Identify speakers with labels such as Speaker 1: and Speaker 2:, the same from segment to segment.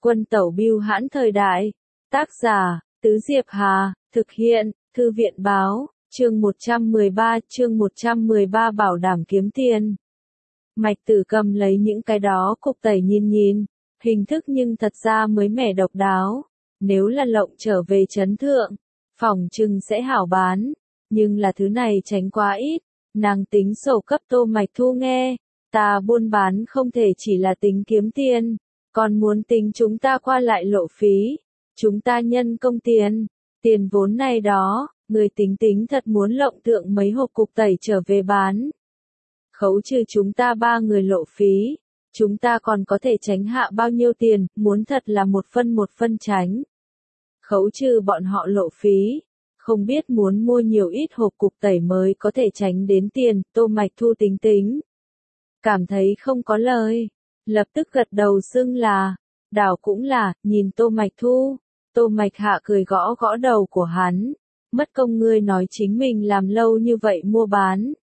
Speaker 1: Quân tẩu bưu hãn thời đại. Tác giả, Tứ Diệp Hà, thực hiện, Thư viện báo, chương 113 bảo đảm kiếm tiền. Mạch Tử cầm lấy những cái đó cục tẩy nhìn, hình thức nhưng thật ra mới mẻ độc đáo. Nếu là lộng trở về trấn thượng, phỏng chừng sẽ hảo bán, nhưng là thứ này tránh quá ít. Nàng tính sổ cấp Tô Mạch Thu nghe, ta buôn bán không thể chỉ là tính kiếm tiền, còn muốn tính chúng ta qua lại lộ phí, chúng ta nhân công tiền vốn này đó, người tính thật muốn lộng tượng mấy hộp cục tẩy trở về bán. Khấu trừ chúng ta 3 người lộ phí, chúng ta còn có thể tránh hạ bao nhiêu tiền, muốn thật là một phân tránh. Khấu trừ bọn họ lộ phí, không biết muốn mua nhiều ít hộp cục tẩy mới có thể tránh đến tiền. Tô Mạch Thu tính. Cảm thấy không có lời, lập tức gật đầu xưng là, đảo cũng là, nhìn Tô Mạch Thu. Tô Mạch Hạ cười gõ đầu của hắn, mất công ngươi nói chính mình làm lâu như vậy mua bán.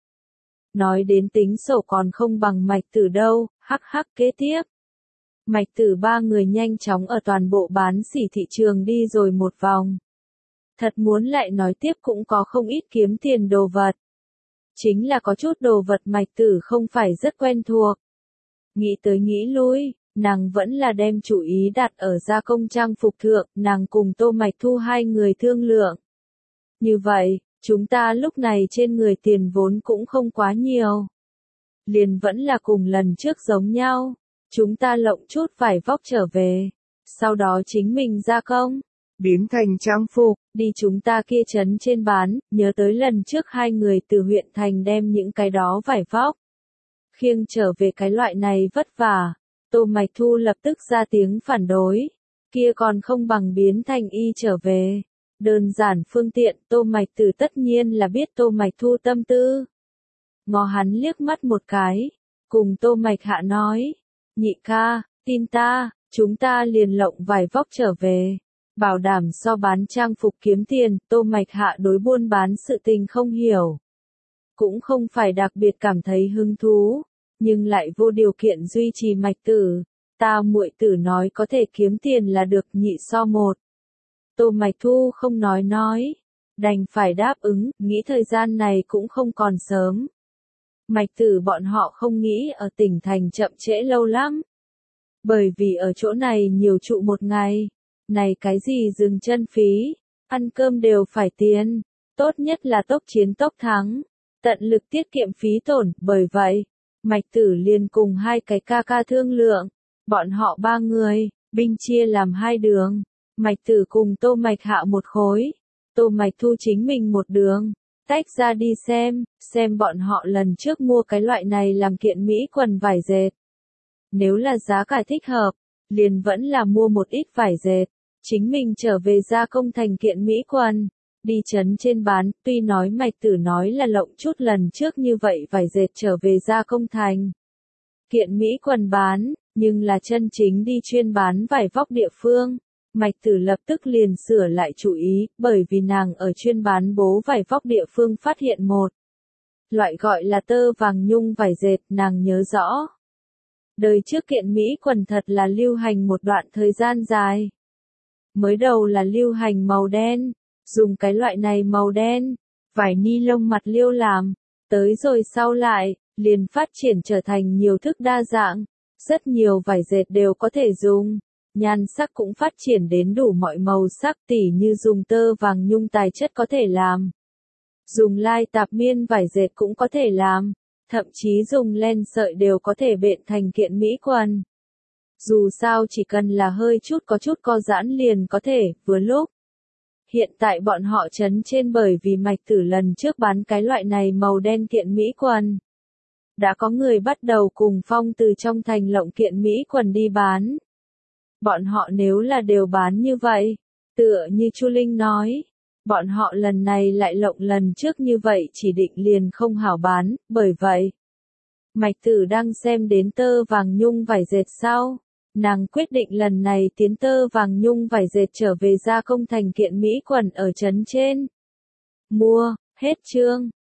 Speaker 1: Nói đến tính sổ còn không bằng Mạch Tử đâu, hắc kế tiếp. Mạch Tử 3 người nhanh chóng ở toàn bộ bán sỉ thị trường đi rồi một vòng. Thật muốn lại nói tiếp cũng có không ít kiếm tiền đồ vật. Chính là có chút đồ vật Mạch Tử không phải rất quen thuộc. Nghĩ tới nghĩ lui, nàng vẫn là đem chủ ý đặt ở gia công trang phục thượng, nàng cùng Tô Mạch Thu 2 người thương lượng. Như vậy, chúng ta lúc này trên người tiền vốn cũng không quá nhiều. Liền vẫn là cùng lần trước giống nhau, chúng ta lộng chút vải vóc trở về, sau đó chính mình gia công, biến thành trang phục, đi chúng ta kia trấn trên bán. Nhớ tới lần trước 2 người từ huyện thành đem những cái đó vải vóc khiêng trở về, cái loại này vất vả. Tô Mạch Thu lập tức ra tiếng phản đối, kia còn không bằng biến thành y trở về, đơn giản phương tiện. Tô Mạch Tử tất nhiên là biết Tô Mạch Thu tâm tư, ngó hắn liếc mắt một cái, cùng Tô Mạch Hạ nói, nhị ca, tin ta, chúng ta liền lộng vải vóc trở về, bảo đảm so bán trang phục kiếm tiền. Tô Mạch Hạ đối buôn bán sự tình không hiểu, cũng không phải đặc biệt cảm thấy hứng thú, nhưng lại vô điều kiện duy trì Mạch Tử. Ta muội tử nói có thể kiếm tiền là được, nhị so một. Tô Mạch Thu không nói, đành phải đáp ứng, nghĩ thời gian này cũng không còn sớm. Mạch Tử bọn họ không nghĩ ở tỉnh thành chậm trễ lâu lắm, bởi vì ở chỗ này nhiều trụ một ngày, này cái gì dừng chân phí, ăn cơm đều phải tiền, tốt nhất là tốc chiến tốc thắng, tận lực tiết kiệm phí tổn. Bởi vậy, Mạch Tử liền cùng 2 cái ca thương lượng, bọn họ 3 người, binh chia làm 2 đường, Mạch Tử cùng Tô Mạch Hạ một khối, Tô Mạch Thu chính mình một đường, tách ra đi xem bọn họ lần trước mua cái loại này làm kiện mỹ quần vải dệt. Nếu là giá cả thích hợp, liền vẫn là mua một ít vải dệt, chính mình trở về gia công thành kiện mỹ quần, đi trấn trên bán. Tuy nói Mạch Tử nói là lộng chút lần trước như vậy vải dệt trở về gia công thành kiện mỹ quần bán, nhưng là chân chính đi chuyên bán vải vóc địa phương, Mạch Tử lập tức liền sửa lại chủ ý, bởi vì nàng ở chuyên bán bố vải vóc địa phương phát hiện một loại gọi là tơ vàng nhung vải dệt. Nàng nhớ rõ, đời trước kiện mỹ quần thật là lưu hành một đoạn thời gian dài. Mới đầu là lưu hành màu đen, dùng cái loại này màu đen, vải ni lông mặt liêu làm, tới rồi sau lại, liền phát triển trở thành nhiều thức đa dạng, rất nhiều vải dệt đều có thể dùng, nhan sắc cũng phát triển đến đủ mọi màu sắc, tỉ như dùng tơ vàng nhung tài chất có thể làm, dùng lai tạp miên vải dệt cũng có thể làm, thậm chí dùng len sợi đều có thể bện thành kiện mỹ quần. Dù sao chỉ cần là hơi chút có chút co giãn liền có thể. Vừa lúc hiện tại bọn họ trấn trên bởi vì Mạch Tử lần trước bán cái loại này màu đen kiện mỹ quần, đã có người bắt đầu cùng phong từ trong thành lộng kiện mỹ quần đi bán. Bọn họ nếu là đều bán như vậy, tựa như Chu Linh nói, bọn họ lần này lại lộng lần trước như vậy chỉ định liền không hảo bán. Bởi vậy, Mạch Tử đang xem đến tơ vàng nhung vải dệt sau, nàng quyết định lần này tiến tơ vàng nhung vải dệt trở về gia công thành kiện mỹ quần ở trấn trên. Mua, hết chương.